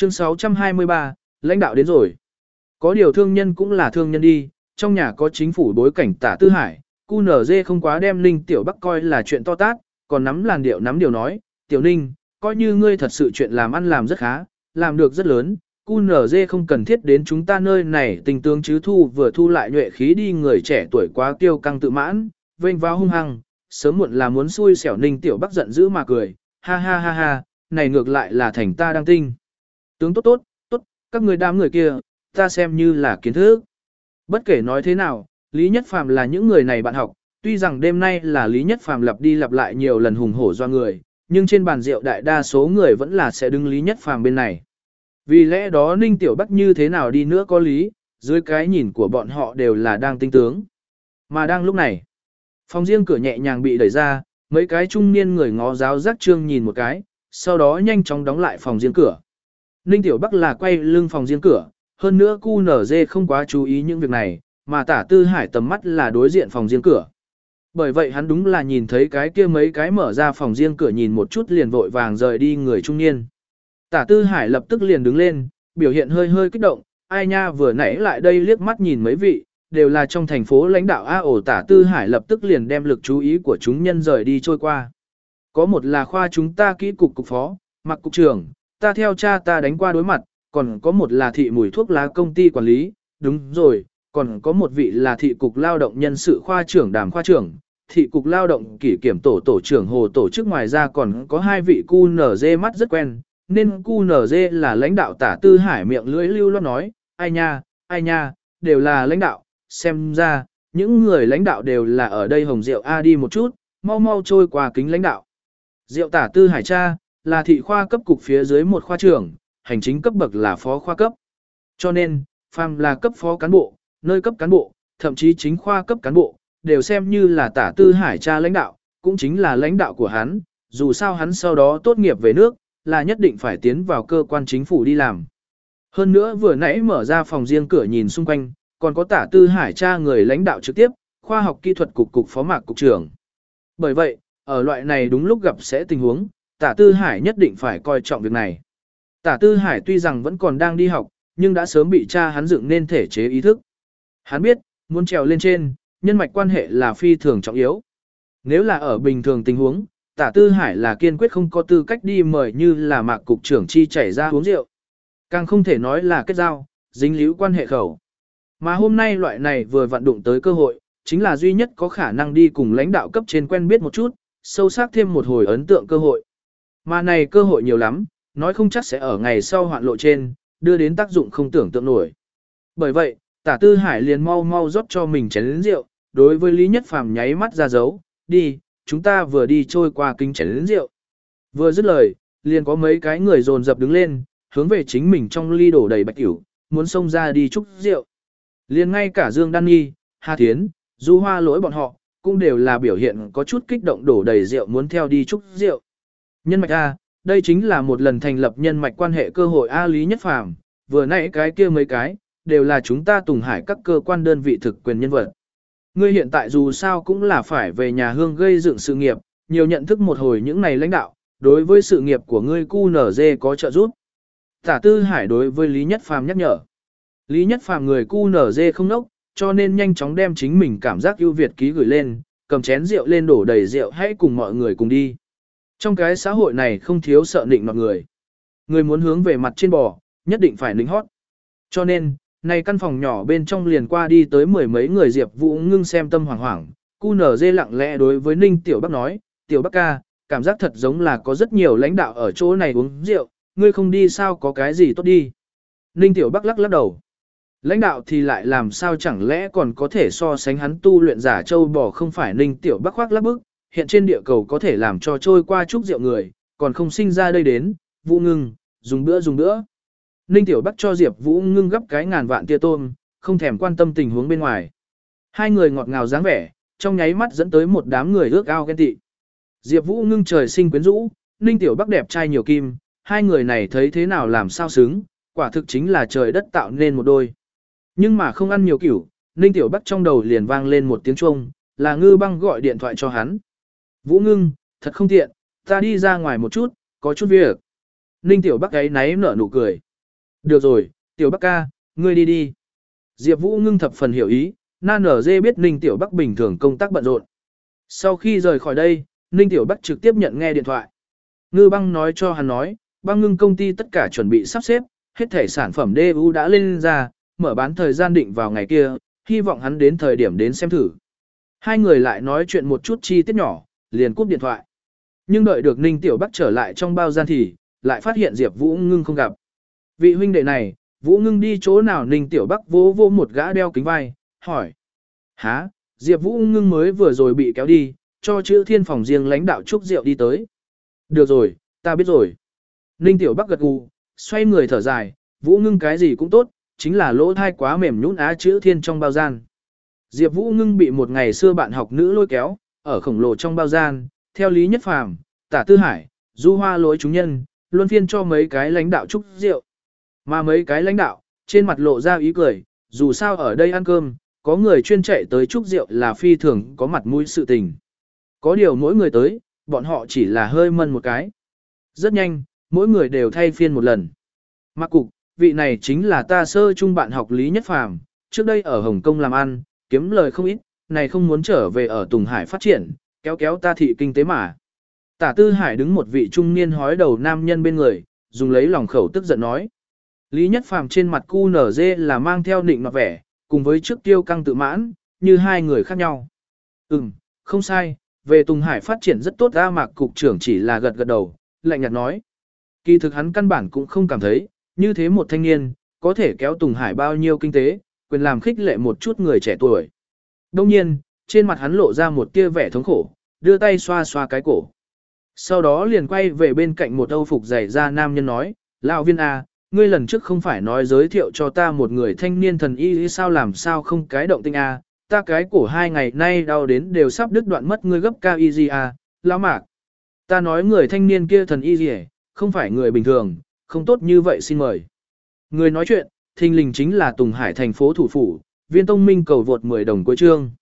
Chương 623, lãnh đạo đến rồi. Có điều thương nhân cũng là thương nhân đi, trong nhà có chính phủ bối cảnh Tả Tư Hải, QNZ không quá đem Ninh Tiểu Bắc coi là chuyện to tát, còn nắm làn điệu nắm điều nói, Tiểu Ninh, coi như ngươi thật sự chuyện làm ăn làm rất khá, làm được rất lớn, QNZ không cần thiết đến chúng ta nơi này tình tướng chứ thu vừa thu lại nhuệ khí đi người trẻ tuổi quá kiêu căng tự mãn, vênh vào hung hăng, sớm muộn là muốn xui xẻo Ninh Tiểu Bắc giận dữ mà cười, ha ha ha ha, này ngược lại là thành ta đang tinh. Tướng tốt, các người đám người kia, ta xem như là kiến thức. Bất kể nói thế nào, Lý Nhất Phàm là những người này bạn học, tuy rằng đêm nay là Lý Nhất Phàm lặp đi lặp lại nhiều lần hùng hổ do người, nhưng trên bàn rượu đại đa số người vẫn là sẽ đứng Lý Nhất Phàm bên này. Vì lẽ đó Ninh Tiểu Bắc như thế nào đi nữa có lý, dưới cái nhìn của bọn họ đều là đang tinh tướng. Mà đang lúc này, phòng riêng cửa nhẹ nhàng bị đẩy ra, mấy cái trung niên người ngó giáo giác trương nhìn một cái, sau đó nhanh chóng đóng lại phòng riêng cửa. Ninh Tiểu Bắc là quay lưng phòng riêng cửa, hơn nữa QNZ không quá chú ý những việc này, mà Tả Tư Hải tầm mắt là đối diện phòng riêng cửa. Bởi vậy hắn đúng là nhìn thấy cái kia mấy cái mở ra phòng riêng cửa nhìn một chút liền vội vàng rời đi người trung niên. Tả Tư Hải lập tức liền đứng lên, biểu hiện hơi hơi kích động, ai nha vừa nãy lại đây liếc mắt nhìn mấy vị, đều là trong thành phố lãnh đạo Tả Tư Hải lập tức liền đem lực chú ý của chúng nhân rời đi trôi qua. Có một là khoa chúng ta kỹ cục phó, Mạc cục trưởng, ta theo cha ta đánh qua đối mặt, còn có một là thị mùi thuốc lá công ty quản lý, đúng rồi, còn có một vị là thị cục lao động nhân sự khoa trưởng Đàm khoa trưởng, thị cục lao động kỷ kiểm tổ trưởng Hồ tổ chức, ngoài ra còn có hai vị QNZ mắt rất quen, nên QNZ là lãnh đạo Tả Tư Hải miệng lưỡi lưu loát nói, ai nha, đều là lãnh đạo, xem ra, những người lãnh đạo đều là ở đây hồng rượu A đi một chút, mau trôi qua kính lãnh đạo. Rượu Tả Tư Hải cha, là thị khoa cấp cục phía dưới một khoa trưởng, hành chính cấp bậc là phó khoa cấp. Cho nên, phàm là cấp phó cán bộ, nơi cấp cán bộ, thậm chí chính khoa cấp cán bộ, đều xem như là Tả Tư Hải cha lãnh đạo, cũng chính là lãnh đạo của hắn, dù sao hắn sau đó tốt nghiệp về nước, là nhất định phải tiến vào cơ quan chính phủ đi làm. Hơn nữa vừa nãy mở ra phòng riêng cửa nhìn xung quanh, còn có Tả Tư Hải cha người lãnh đạo trực tiếp, khoa học kỹ thuật cục phó Mạc cục trưởng. Bởi vậy, ở loại này đúng lúc gặp sẽ tình huống, Tả Tư Hải nhất định phải coi trọng việc này. Tả Tư Hải tuy rằng vẫn còn đang đi học, nhưng đã sớm bị cha hắn dựng nên thể chế ý thức. Hắn biết, muốn trèo lên trên, nhân mạch quan hệ là phi thường trọng yếu. Nếu là ở bình thường tình huống, Tả Tư Hải là kiên quyết không có tư cách đi mời như là Mạc cục trưởng chi chảy ra uống rượu. Càng không thể nói là kết giao, dính líu quan hệ khẩu. Mà hôm nay loại này vừa vặn đụng tới cơ hội, chính là duy nhất có khả năng đi cùng lãnh đạo cấp trên quen biết một chút, sâu sắc thêm một hồi ấn tượng cơ hội. Mà này cơ hội nhiều lắm, nói không chắc sẽ ở ngày sau hoạn lộ trên, đưa đến tác dụng không tưởng tượng nổi. Bởi vậy, Tả Tư Hải liền mau rót cho mình chén rượu, đối với Lý Nhất Phàm nháy mắt ra dấu, đi, chúng ta vừa đi trôi qua kính chén rượu. Vừa dứt lời, liền có mấy cái người dồn dập đứng lên, hướng về chính mình trong ly đổ đầy bạch cửu, muốn xông ra đi chúc rượu. Liền ngay cả Dương Đan Nhi, Hà Thiến, Du Hoa Lỗi bọn họ, cũng đều là biểu hiện có chút kích động đổ đầy rượu muốn theo đi chúc rượu. Nhân mạch A, đây chính là một lần thành lập nhân mạch quan hệ cơ hội A. Lý Nhất Phàm, vừa nãy cái kia mấy cái, đều là chúng ta Tùng Hải các cơ quan đơn vị thực quyền nhân vật. Ngươi hiện tại dù sao cũng là phải về nhà hương gây dựng sự nghiệp, nhiều nhận thức một hồi những này lãnh đạo, đối với sự nghiệp của ngươi QNZ có trợ giúp. Tả Tư Hải đối với Lý Nhất Phàm nhắc nhở. Lý Nhất Phàm người QNZ không nốc, cho nên nhanh chóng đem chính mình cảm giác ưu việt ký gửi lên, cầm chén rượu lên đổ đầy rượu, hãy cùng mọi người cùng đi. Trong cái xã hội này không thiếu sợ nịnh nọt người. Người muốn hướng về mặt trên bò, nhất định phải nịnh hót. Cho nên, này căn phòng nhỏ bên trong liền qua đi tới mười mấy người Diệp Vũ Ngưng xem tâm hoảng hoảng, QNZ lặng lẽ đối với Ninh Tiểu Bắc nói, Tiểu Bắc ca, cảm giác thật giống là có rất nhiều lãnh đạo ở chỗ này uống rượu, ngươi không đi sao có cái gì tốt đi. Ninh Tiểu Bắc lắc lắc đầu. Lãnh đạo thì lại làm sao chẳng lẽ còn có thể so sánh hắn tu luyện giả châu bò không phải. Ninh Tiểu Bắc khoác lác bức, hiện trên địa cầu có thể làm cho trôi qua chúc rượu người, còn không sinh ra đây đến, Vũ Ngưng, dùng bữa. Ninh Tiểu Bắc cho Diệp Vũ Ngưng gấp cái ngàn vạn tia tôm, không thèm quan tâm tình huống bên ngoài. Hai người ngọt ngào dáng vẻ, trong nháy mắt dẫn tới một đám người ước ao ghen tị. Diệp Vũ Ngưng trời sinh quyến rũ, Ninh Tiểu Bắc đẹp trai nhiều kim, hai người này thấy thế nào làm sao xứng, quả thực chính là trời đất tạo nên một đôi. Nhưng mà không ăn nhiều kiểu, Ninh Tiểu Bắc trong đầu liền vang lên một tiếng chuông, là Ngư Băng gọi điện thoại cho hắn. Vũ Ngưng, thật không tiện, ta đi ra ngoài một chút, có chút việc. Ninh Tiểu Bắc ấy náy nở nụ cười. Được rồi, Tiểu Bắc ca, ngươi đi đi. Diệp Vũ ngưng thập phần hiểu ý, Nan ở dê biết Ninh Tiểu Bắc bình thường công tác bận rộn. Sau khi rời khỏi đây, Ninh Tiểu Bắc trực tiếp nhận nghe điện thoại. Ngư Băng nói cho hắn nói, băng ngưng công ty tất cả chuẩn bị sắp xếp, hết thể sản phẩm DU đã lên ra, mở bán thời gian định vào ngày kia, hy vọng hắn đến thời điểm đến xem thử. Hai người lại nói chuyện một chút chi tiết nhỏ, liền cúp điện thoại. Nhưng đợi được Ninh Tiểu Bắc trở lại trong bao gian thì, lại phát hiện Diệp Vũ Ngưng không gặp. Vị huynh đệ này, Vũ Ngưng đi chỗ nào? Ninh Tiểu Bắc vỗ vỗ một gã đeo kính vai, hỏi. Hả, Diệp Vũ Ngưng mới vừa rồi bị kéo đi, cho chữ thiên phòng riêng lãnh đạo Trúc Diệu đi tới. Được rồi, ta biết rồi. Ninh Tiểu Bắc gật gù, xoay người thở dài, Vũ Ngưng cái gì cũng tốt, chính là lỗ thai quá mềm nhũn á chữ thiên trong bao gian. Diệp Vũ Ngưng bị một ngày xưa bạn học nữ lôi kéo, ở khổng lồ trong bao gian, theo Lý Nhất Phàm, Tả Tư Hải, Du Hoa lối chúng nhân, luân phiên cho mấy cái lãnh đạo Trúc Diệu. Mà mấy cái lãnh đạo, trên mặt lộ ra ý cười, dù sao ở đây ăn cơm, có người chuyên chạy tới Trúc Diệu là phi thường có mặt mũi sự tình. Có điều mỗi người tới, bọn họ chỉ là hơi mân một cái. Rất nhanh, mỗi người đều thay phiên một lần. Mạc Cục, vị này chính là ta sơ trung bạn học Lý Nhất Phàm, trước đây ở Hồng Kông làm ăn, kiếm lời không ít, này không muốn trở về ở Tùng Hải phát triển, kéo kéo ta thị kinh tế mà. Tả Tư Hải đứng một vị trung niên hói đầu nam nhân bên người, dùng lấy lòng khẩu tức giận nói. Lý Nhất Phàm trên mặt QNZ là mang theo nịnh mặt vẻ, cùng với trước tiêu căng tự mãn, như hai người khác nhau. Không sai, về Tùng Hải phát triển rất tốt. Mạc Cục trưởng chỉ là gật gật đầu, lạnh nhạt nói. Kỳ thực hắn căn bản cũng không cảm thấy, như thế một thanh niên, có thể kéo Tùng Hải bao nhiêu kinh tế, quyền làm khích lệ một chút người trẻ tuổi. Đông nhiên, trên mặt hắn lộ ra một tia vẻ thống khổ, đưa tay xoa xoa cái cổ. Sau đó liền quay về bên cạnh một âu phục dày da nam nhân nói, Lão Viên à, ngươi lần trước không phải nói giới thiệu cho ta một người thanh niên thần y sao làm sao không cái động tinh à, ta cái cổ 2 ngày nay đau đến đều sắp đứt đoạn mất, ngươi gấp cao y gì à, Lão Mạc. Ta nói người thanh niên kia thần y gì không phải người bình thường, không tốt như vậy xin mời. Người nói chuyện, thình lình chính là Tùng Hải thành phố thủ phủ, Viên Tông Minh cầu vượt 10 đồng cuối chương.